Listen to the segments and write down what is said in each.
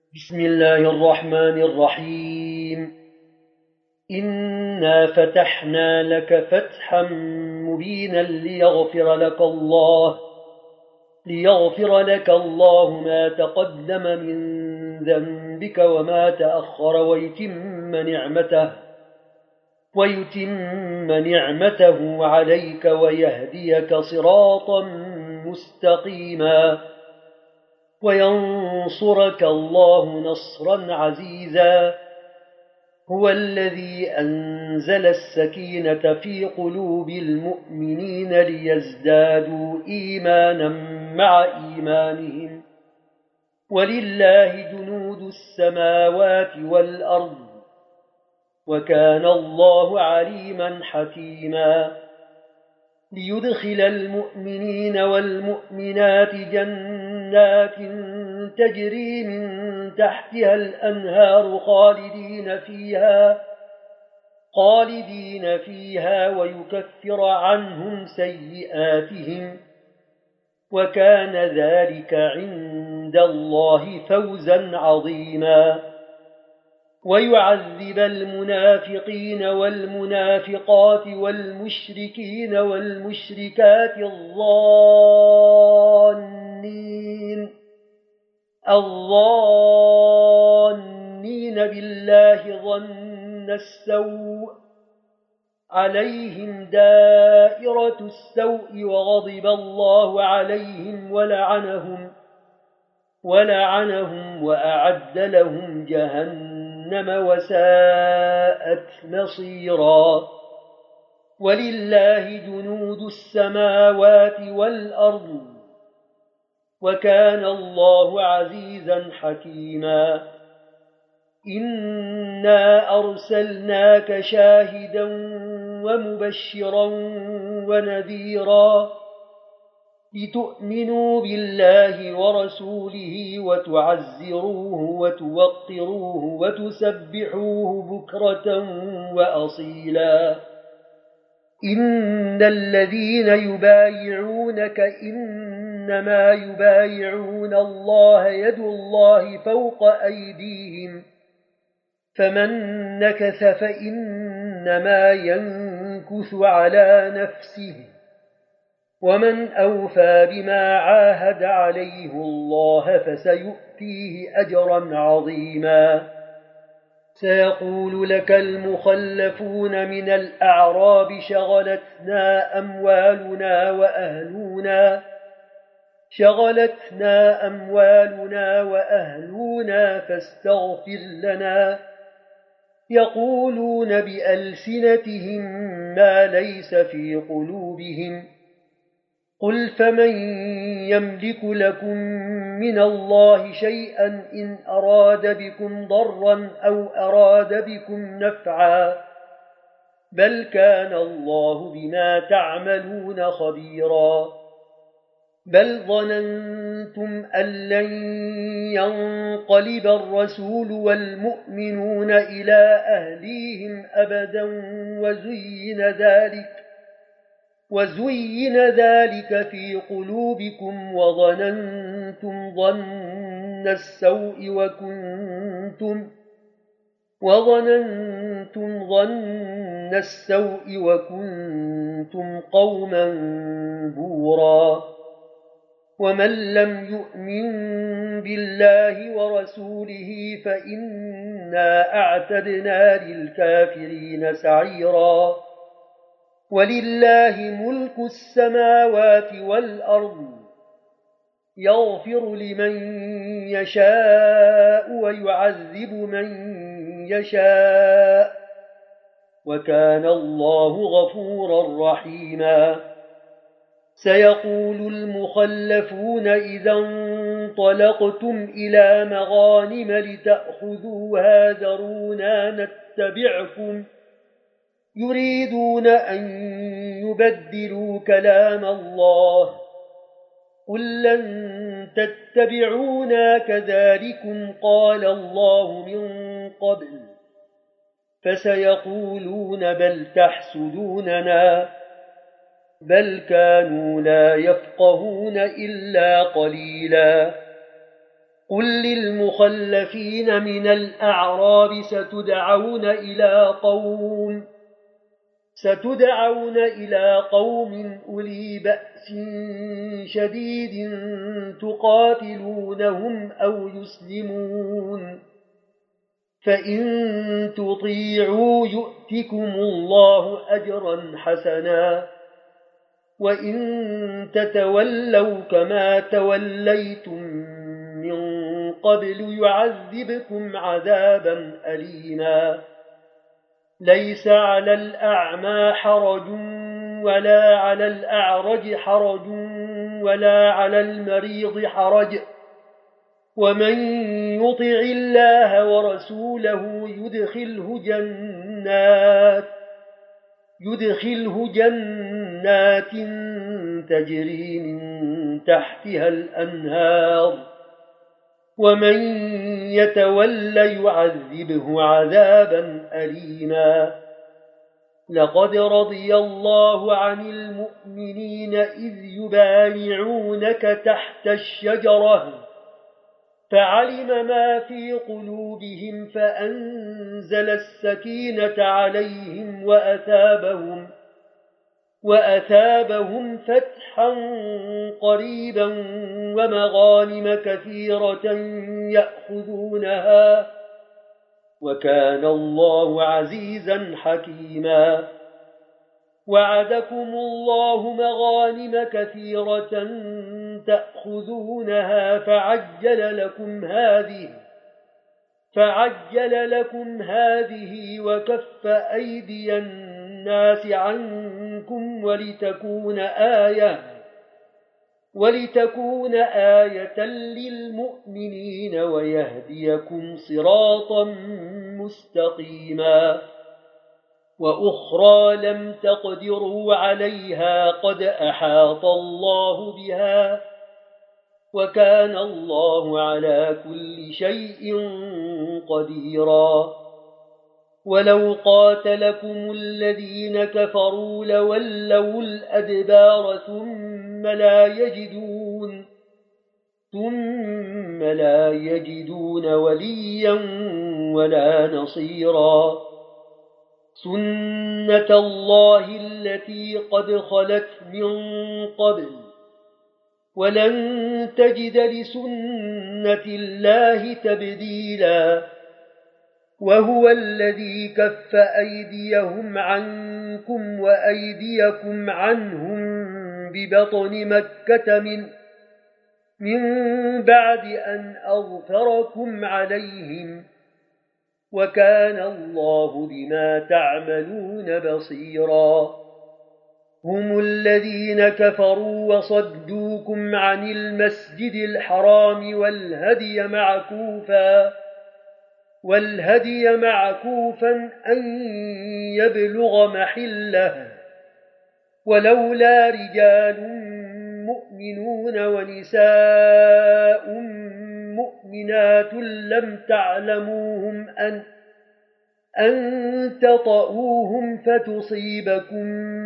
بسم الله الرحمن الرحيم. إنا فتحنا لك فتحا مبينا ليغفر لك الله ما تقدم من ذنبك وما تأخر ويتم نعمته عليك ويهديك صراطا مستقيما وينصرك الله نصرا عزيزا. هو الذي أنزل السكينة في قلوب المؤمنين ليزدادوا إيمانا مع إيمانهم ولله جنود السماوات والأرض وكان الله عليما حكيما. ليدخل المؤمنين والمؤمنات جنات تجري من تحتها الأنهار خالدين فيها ويكفر عنهم سيئاتهم وكان ذلك عند الله فوزا عظيما. ويعذب المنافقين والمنافقات والمشركين والمشركات الظانين بالله ظن السوء عليهم دائرة السوء وغضب الله عليهم ولعنهم وأعد لهم جهنم وساءت مصيرا. ولله جنود السماوات والأرض وكان الله عزيزا حكيما. إنا أرسلناك شاهدا ومبشرا ونذيرا لتؤمنوا بالله ورسوله وتعزروه وتوقروه وتسبحوه بكرة وأصيلا. إن الذين يبايعونك إنما يبايعون الله يد الله فوق أيديهم فمن نكث فإنما ينكث على نفسه ومن أوفى بما عاهد عليه الله فسيؤتيه أجرا عظيما. سيقول لك المخلفون من الأعراب شغلتنا أموالنا وأهلنا فاستغفر لنا. يقولون بألسنتهم ما ليس في قلوبهم. قل فمن يملك لكم من الله شيئا إن أراد بكم ضرا أو أراد بكم نفعا بل كان الله بما تعملون خبيرا. بل ظننتم أن لن ينقلب الرسول والمؤمنون إلى أهليهم أبدا وزين ذلك في قلوبكم وظننتم ظن السوء وكنتم قوما بورا. ومن لم يؤمن بالله ورسوله فإنا أعتدنا للكافرين سعيرا. ولله ملك السماوات والأرض يغفر لمن يشاء ويعذب من يشاء وكان الله غفورا رحيما. سيقول المخلفون إذا انطلقتم إلى مغانم لتأخذوها ذرونا نتبعكم يريدون أن يبدلوا كلام الله. قل لن تتبعونا كذلكم قال الله من قبل فسيقولون بل تحسدوننا بل كانوا لا يفقهون إلا قليلا. قل للمخلفين من الأعراب ستدعون إلى قوم أولي بأس شديد تقاتلونهم أو يسلمون، فإن تطيعوا يؤتكم الله أجرا حسنا، وإن تتولوا كما توليتم من قبل يعذبكم عذابا أليما. ليس على الأعمى حرج ولا على الأعرج حرج ولا على المريض حرج، ومن يطع الله ورسوله يدخله جنات تجري من تحتها الأنهار، ومن يتول يعذبه عذابا أليما. لقد رضي الله عن المؤمنين إذ يبايعونك تحت الشجرة فعلم ما في قلوبهم فأنزل السكينة عليهم وأثابهم فتحا قريبا ومغانم كثيرة يأخذونها، وكان الله عزيزا حكيما. وعدكم الله مغانم كثيرة تأخذونها فعجل لكم هذه وكف أيدي الناس عنكم ولتكون آية للمؤمنين ويهديكم صراطا مستقيما. وأخرى لم تقدروا عليها قد أحاط الله بها، وكان الله على كل شيء قديرا. ولو قاتلكم الذين كفروا لولوا الأدبار ثم لا يجدون وليا ولا نصيرا. سنة الله التي قد خلت من قبل ولن تجد لسنة الله تبديلا. وهو الذي كف أيديهم عنكم وأيديكم عنهم ببطن مكة من بعد أن أظفركم عليهم، وكان الله بما تعملون بصيرا. هم الذين كفروا وصدوكم عن المسجد الحرام والهدي معكوفا أن يبلغ محله، ولولا رجال مؤمنون ونساء مؤمنات لم تعلموهم أن تطؤوهم فتصيبكم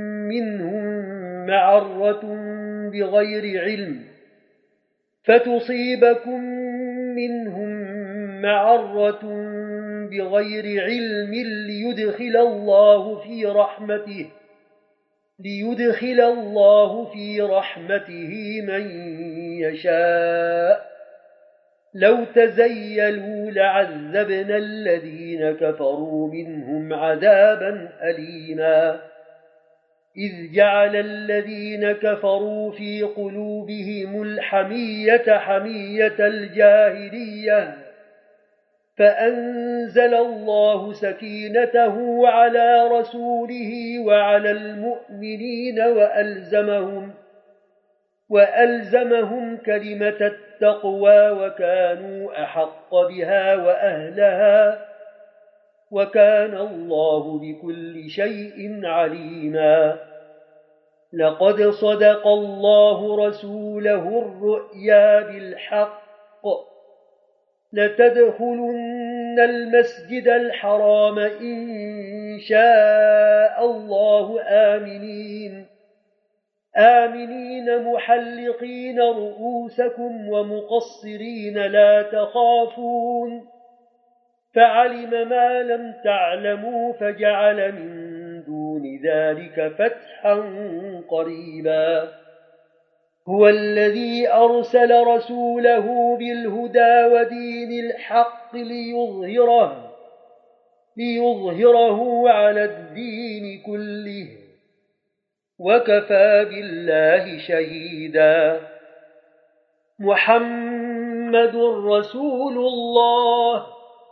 منهم معرة بغير علم ليدخل الله في رحمته من يشاء. لو تزيلوا لعذبنا الذين كفروا منهم عذابا أليما. إذ جعل الذين كفروا في قلوبهم الحمية حمية الجاهلية، فأنزل الله سكينته على رسوله وعلى المؤمنين وألزمهم كلمة التقوى وكانوا أحق بها وأهلها، وكان الله بكل شيء عليما. لقد صدق الله رسوله الرؤيا بالحق لتدخلن المسجد الحرام إن شاء الله آمنين آمنين محلقين رؤوسكم ومقصرين لا تخافون فعلم ما لم تعلموا فجعل من دون ذلك فتحا قريبا هو الذي أرسل رسوله بالهدى ودين الحق ليظهره على الدين كله وكفى بالله شهيدا محمد رسول الله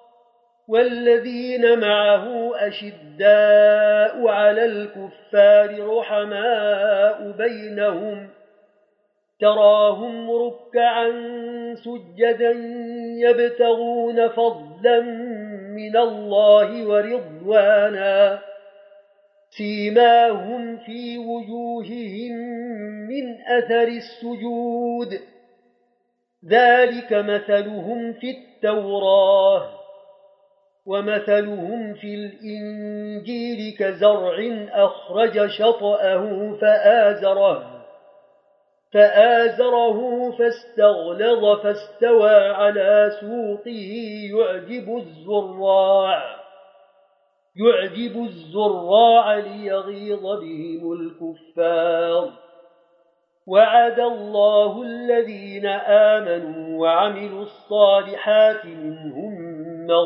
والذين معه أشداء على الكفار رحماء بينهم تراهم ركعا سجدا يبتغون فضلا من الله ورضوانا سيماهم في وجوههم من أثر السجود ذلك مثلهم في التوراة ومثلهم في الإنجيل كزرع أخرج شطأه فآزره فاستغلظ فاستوى على سوقه يعجب الزراع ليغيظ بهم الكفار وعد الله الذين آمنوا وعملوا الصالحات منهم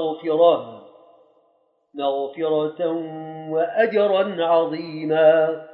مغفرة وأجرا عظيما